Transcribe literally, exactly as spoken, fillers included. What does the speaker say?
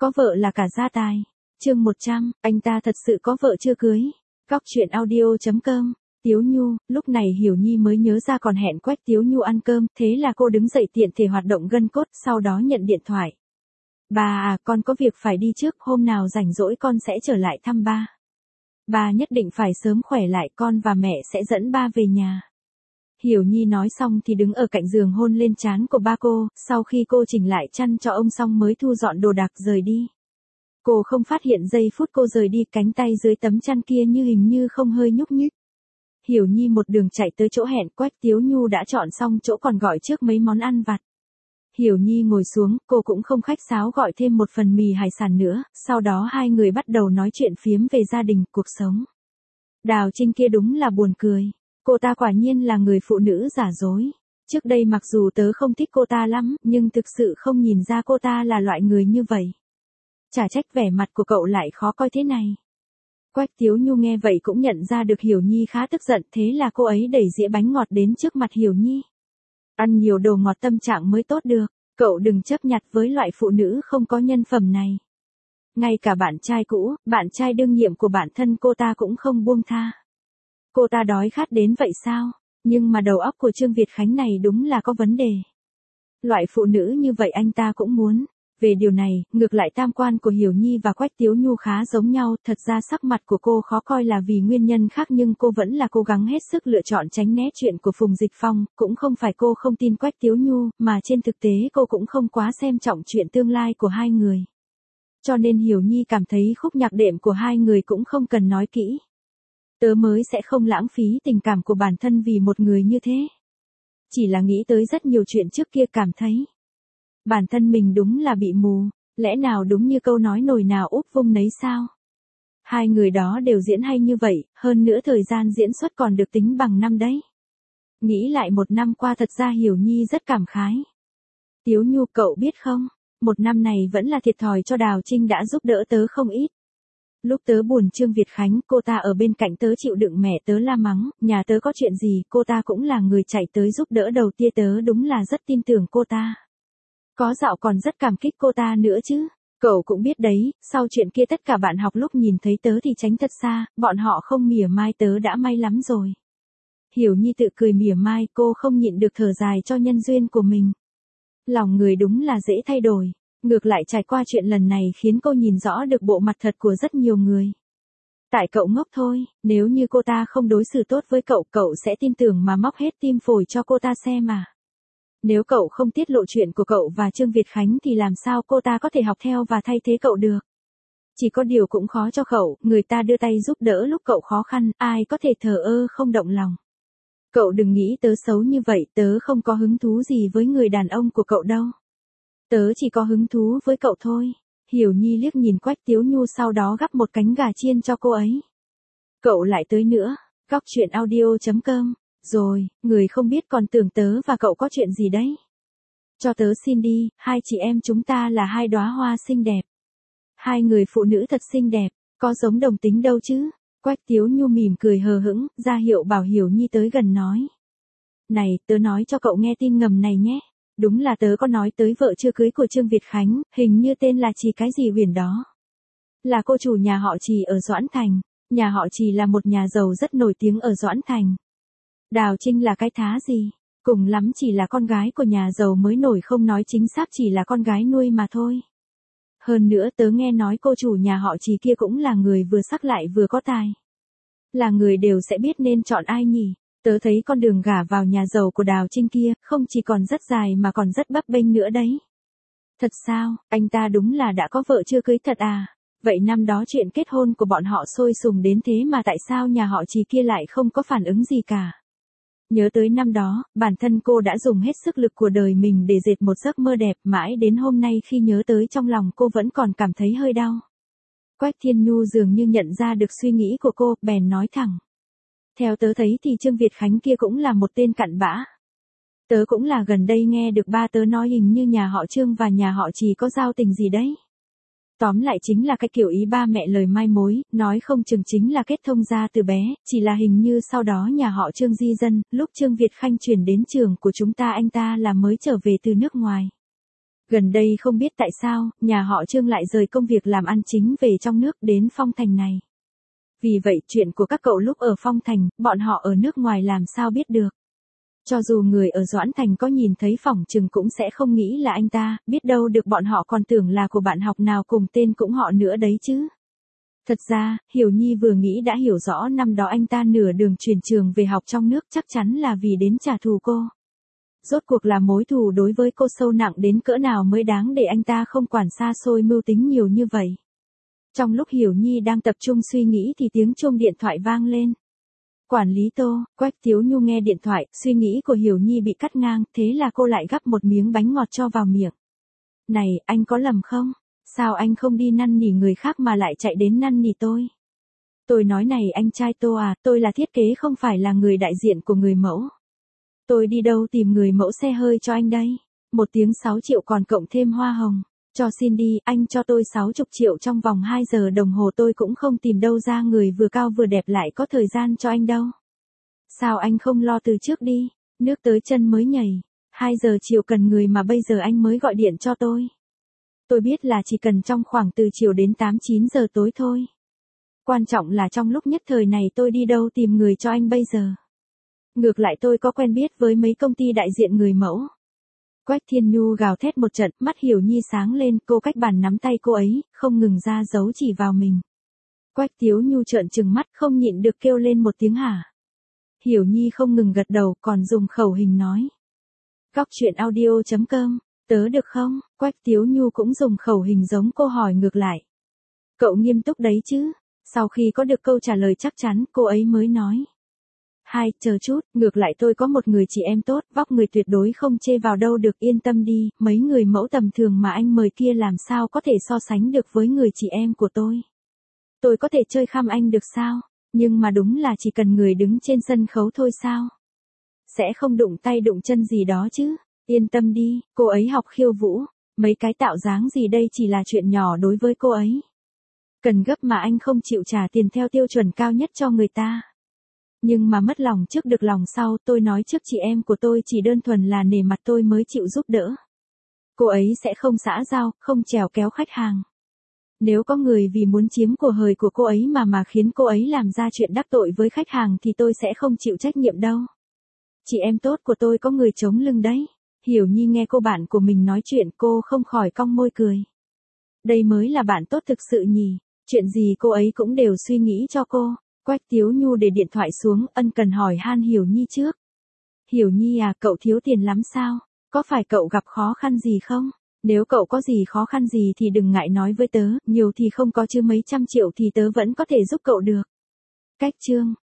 có vợ là cả gia tài. Chương một trăm, anh ta thật sự có vợ chưa cưới. Góc truyện audio chấm com. Tiếu Nhu, lúc này Hiểu Nhi mới nhớ ra còn hẹn Quách Tiếu Nhu ăn cơm, thế là cô đứng dậy tiện thể hoạt động gân cốt, sau đó nhận điện thoại. Bà à, con có việc phải đi trước, hôm nào rảnh rỗi con sẽ trở lại thăm ba. Ba nhất định phải sớm khỏe lại, con và mẹ sẽ dẫn ba về nhà. Hiểu Nhi nói xong thì đứng ở cạnh giường hôn lên trán của ba cô, sau khi cô chỉnh lại chăn cho ông xong mới thu dọn đồ đạc rời đi. Cô không phát hiện giây phút cô rời đi, cánh tay dưới tấm chăn kia như hình như không hơi nhúc nhích. Hiểu Nhi một đường chạy tới chỗ hẹn, Quách Tiếu Nhu đã chọn xong chỗ còn gọi trước mấy món ăn vặt. Hiểu Nhi ngồi xuống, cô cũng không khách sáo gọi thêm một phần mì hải sản nữa, sau đó hai người bắt đầu nói chuyện phiếm về gia đình, cuộc sống. Đào Trinh kia đúng là buồn cười. Cô ta quả nhiên là người phụ nữ giả dối. Trước đây mặc dù tớ không thích cô ta lắm, nhưng thực sự không nhìn ra cô ta là loại người như vậy. Chả trách vẻ mặt của cậu lại khó coi thế này. Quách Tiếu Nhu nghe vậy cũng nhận ra được Hiểu Nhi khá tức giận, thế là cô ấy đẩy dĩa bánh ngọt đến trước mặt Hiểu Nhi. Ăn nhiều đồ ngọt tâm trạng mới tốt được, cậu đừng chấp nhặt với loại phụ nữ không có nhân phẩm này. Ngay cả bạn trai cũ, bạn trai đương nhiệm của bản thân cô ta cũng không buông tha. Cô ta đói khát đến vậy sao? Nhưng mà đầu óc của Trương Việt Khánh này đúng là có vấn đề. Loại phụ nữ như vậy anh ta cũng muốn. Về điều này, ngược lại tam quan của Hiểu Nhi và Quách Tiếu Nhu khá giống nhau, thật ra sắc mặt của cô khó coi là vì nguyên nhân khác nhưng cô vẫn là cố gắng hết sức lựa chọn tránh né chuyện của Phùng Dịch Phong, cũng không phải cô không tin Quách Tiếu Nhu, mà trên thực tế cô cũng không quá xem trọng chuyện tương lai của hai người. Cho nên Hiểu Nhi cảm thấy khúc nhạc đệm của hai người cũng không cần nói kỹ. Tớ mới sẽ không lãng phí tình cảm của bản thân vì một người như thế. Chỉ là nghĩ tới rất nhiều chuyện trước kia cảm thấy. Bản thân mình đúng là bị mù, lẽ nào đúng như câu nói nồi nào úp vung nấy sao? Hai người đó đều diễn hay như vậy, hơn nữa thời gian diễn xuất còn được tính bằng năm đấy. Nghĩ lại một năm qua thật ra Hiểu Nhi rất cảm khái. Tiếu Nhu cậu biết không, một năm này vẫn là thiệt thòi cho Đào Trinh đã giúp đỡ tớ không ít. Lúc tớ buồn Trương Việt Khánh, cô ta ở bên cạnh tớ chịu đựng mẹ tớ la mắng, nhà tớ có chuyện gì, cô ta cũng là người chạy tới giúp đỡ đầu tiên, tớ đúng là rất tin tưởng cô ta. Có dạo còn rất cảm kích cô ta nữa chứ. Cậu cũng biết đấy, sau chuyện kia tất cả bạn học lúc nhìn thấy tớ thì tránh thật xa, bọn họ không mỉa mai tớ đã may lắm rồi. Hiểu Nhi tự cười mỉa mai, cô không nhịn được thở dài cho nhân duyên của mình. Lòng người đúng là dễ thay đổi. Ngược lại trải qua chuyện lần này khiến cô nhìn rõ được bộ mặt thật của rất nhiều người. Tại cậu ngốc thôi, nếu như cô ta không đối xử tốt với cậu, cậu sẽ tin tưởng mà móc hết tim phổi cho cô ta xem mà. Nếu cậu không tiết lộ chuyện của cậu và Trương Việt Khánh thì làm sao cô ta có thể học theo và thay thế cậu được. Chỉ có điều cũng khó cho cậu, người ta đưa tay giúp đỡ lúc cậu khó khăn, ai có thể thờ ơ không động lòng. Cậu đừng nghĩ tớ xấu như vậy, tớ không có hứng thú gì với người đàn ông của cậu đâu. Tớ chỉ có hứng thú với cậu thôi. Hiểu Nhi liếc nhìn Quách Tiếu Nhu sau đó gắp một cánh gà chiên cho cô ấy. Cậu lại tới nữa, góc truyện audio chấm com. Rồi, người không biết còn tưởng tớ và cậu có chuyện gì đấy. Cho tớ xin đi, hai chị em chúng ta là hai đóa hoa xinh đẹp. Hai người phụ nữ thật xinh đẹp, có giống đồng tính đâu chứ. Quách Tiếu Nhu mỉm cười hờ hững, ra hiệu bảo Hiểu Nhi tới gần nói. Này, tớ nói cho cậu nghe tin ngầm này nhé. Đúng là tớ có nói tới vợ chưa cưới của Trương Việt Khánh, hình như tên là Trì cái gì huyền đó. Là cô chủ nhà họ Trì ở Doãn Thành. Nhà họ Trì là một nhà giàu rất nổi tiếng ở Doãn Thành. Đào Trinh là cái thá gì? Cùng lắm chỉ là con gái của nhà giàu mới nổi, không nói chính xác chỉ là con gái nuôi mà thôi. Hơn nữa tớ nghe nói cô chủ nhà họ Trì kia cũng là người vừa sắc lại vừa có tài. Là người đều sẽ biết nên chọn ai nhỉ? Tớ thấy con đường gả vào nhà giàu của Đào Trinh kia, không chỉ còn rất dài mà còn rất bấp bênh nữa đấy. Thật sao, anh ta đúng là đã có vợ chưa cưới thật à? Vậy năm đó chuyện kết hôn của bọn họ sôi sùng đến thế mà tại sao nhà họ Trì kia lại không có phản ứng gì cả? Nhớ tới năm đó, bản thân cô đã dùng hết sức lực của đời mình để dệt một giấc mơ đẹp, mãi đến hôm nay khi nhớ tới trong lòng cô vẫn còn cảm thấy hơi đau. Quách Thiên Nhu dường như nhận ra được suy nghĩ của cô, bèn nói thẳng. Theo tớ thấy thì Trương Việt Khánh kia cũng là một tên cặn bã. Tớ cũng là gần đây nghe được ba tớ nói hình như nhà họ Trương và nhà họ Trì có giao tình gì đấy. Tóm lại chính là cái kiểu ý ba mẹ lời mai mối, nói không chừng chính là kết thông gia từ bé, chỉ là hình như sau đó nhà họ Trương di dân, lúc Trương Việt Khanh chuyển đến trường của chúng ta anh ta là mới trở về từ nước ngoài. Gần đây không biết tại sao, nhà họ Trương lại rời công việc làm ăn chính về trong nước đến Phong Thành này. Vì vậy chuyện của các cậu lúc ở Phong Thành, bọn họ ở nước ngoài làm sao biết được. Cho dù người ở Doãn Thành có nhìn thấy phỏng chừng cũng sẽ không nghĩ là anh ta, biết đâu được bọn họ còn tưởng là của bạn học nào cùng tên cũng họ nữa đấy chứ. Thật ra, Hiểu Nhi vừa nghĩ đã hiểu rõ năm đó anh ta nửa đường chuyển trường về học trong nước chắc chắn là vì đến trả thù cô. Rốt cuộc là mối thù đối với cô sâu nặng đến cỡ nào mới đáng để anh ta không quản xa xôi mưu tính nhiều như vậy. Trong lúc Hiểu Nhi đang tập trung suy nghĩ thì tiếng chuông điện thoại vang lên. Quản lý Tô, Quách Tiếu Nhu nghe điện thoại, suy nghĩ của Hiểu Nhi bị cắt ngang, thế là cô lại gắp một miếng bánh ngọt cho vào miệng. Này, anh có lầm không? Sao anh không đi năn nỉ người khác mà lại chạy đến năn nỉ tôi? Tôi nói này anh trai Tô à, tôi là thiết kế không phải là người đại diện của người mẫu. Tôi đi đâu tìm người mẫu xe hơi cho anh đây? Một tiếng sáu triệu còn cộng thêm hoa hồng. Cho xin đi, anh cho tôi sáu mươi triệu trong vòng hai giờ đồng hồ tôi cũng không tìm đâu ra người vừa cao vừa đẹp lại có thời gian cho anh đâu. Sao anh không lo từ trước đi, nước tới chân mới nhảy. hai giờ chiều cần người mà bây giờ anh mới gọi điện cho tôi. Tôi biết là chỉ cần trong khoảng từ chiều đến tám chín giờ tối thôi. Quan trọng là trong lúc nhất thời này tôi đi đâu tìm người cho anh bây giờ. Ngược lại tôi có quen biết với mấy công ty đại diện người mẫu. Quách Thiên Nhu gào thét một trận, mắt Hiểu Nhi sáng lên, cô cách bàn nắm tay cô ấy, không ngừng ra dấu chỉ vào mình. Quách Tiếu Nhu trợn trừng mắt không nhịn được kêu lên một tiếng hả. Hiểu Nhi không ngừng gật đầu, còn dùng khẩu hình nói. Góc truyện audio chấm com, tớ được không? Quách Tiếu Nhu cũng dùng khẩu hình giống cô hỏi ngược lại. Cậu nghiêm túc đấy chứ? Sau khi có được câu trả lời chắc chắn, cô ấy mới nói. Hai, chờ chút, ngược lại tôi có một người chị em tốt, vóc người tuyệt đối không chê vào đâu được, yên tâm đi, mấy người mẫu tầm thường mà anh mời kia làm sao có thể so sánh được với người chị em của tôi. Tôi có thể chơi khăm anh được sao? Nhưng mà đúng là chỉ cần người đứng trên sân khấu thôi sao? Sẽ không đụng tay đụng chân gì đó chứ? Yên tâm đi, cô ấy học khiêu vũ, mấy cái tạo dáng gì đây chỉ là chuyện nhỏ đối với cô ấy. Cần gấp mà anh không chịu trả tiền theo tiêu chuẩn cao nhất cho người ta. Nhưng mà mất lòng trước được lòng sau, tôi nói trước chị em của tôi chỉ đơn thuần là nể mặt tôi mới chịu giúp đỡ. Cô ấy sẽ không xã giao, không trèo kéo khách hàng. Nếu có người vì muốn chiếm của hời của cô ấy mà mà khiến cô ấy làm ra chuyện đắc tội với khách hàng thì tôi sẽ không chịu trách nhiệm đâu. Chị em tốt của tôi có người chống lưng đấy. Hiểu Nhi nghe cô bạn của mình nói chuyện cô không khỏi cong môi cười. Đây mới là bạn tốt thực sự nhỉ, chuyện gì cô ấy cũng đều suy nghĩ cho cô. Quách Tiếu Nhu để điện thoại xuống, ân cần hỏi han Hiểu Nhi trước. Hiểu Nhi à, cậu thiếu tiền lắm sao? Có phải cậu gặp khó khăn gì không? Nếu cậu có gì khó khăn gì thì đừng ngại nói với tớ, nhiều thì không có chứ mấy trăm triệu thì tớ vẫn có thể giúp cậu được. Cách chương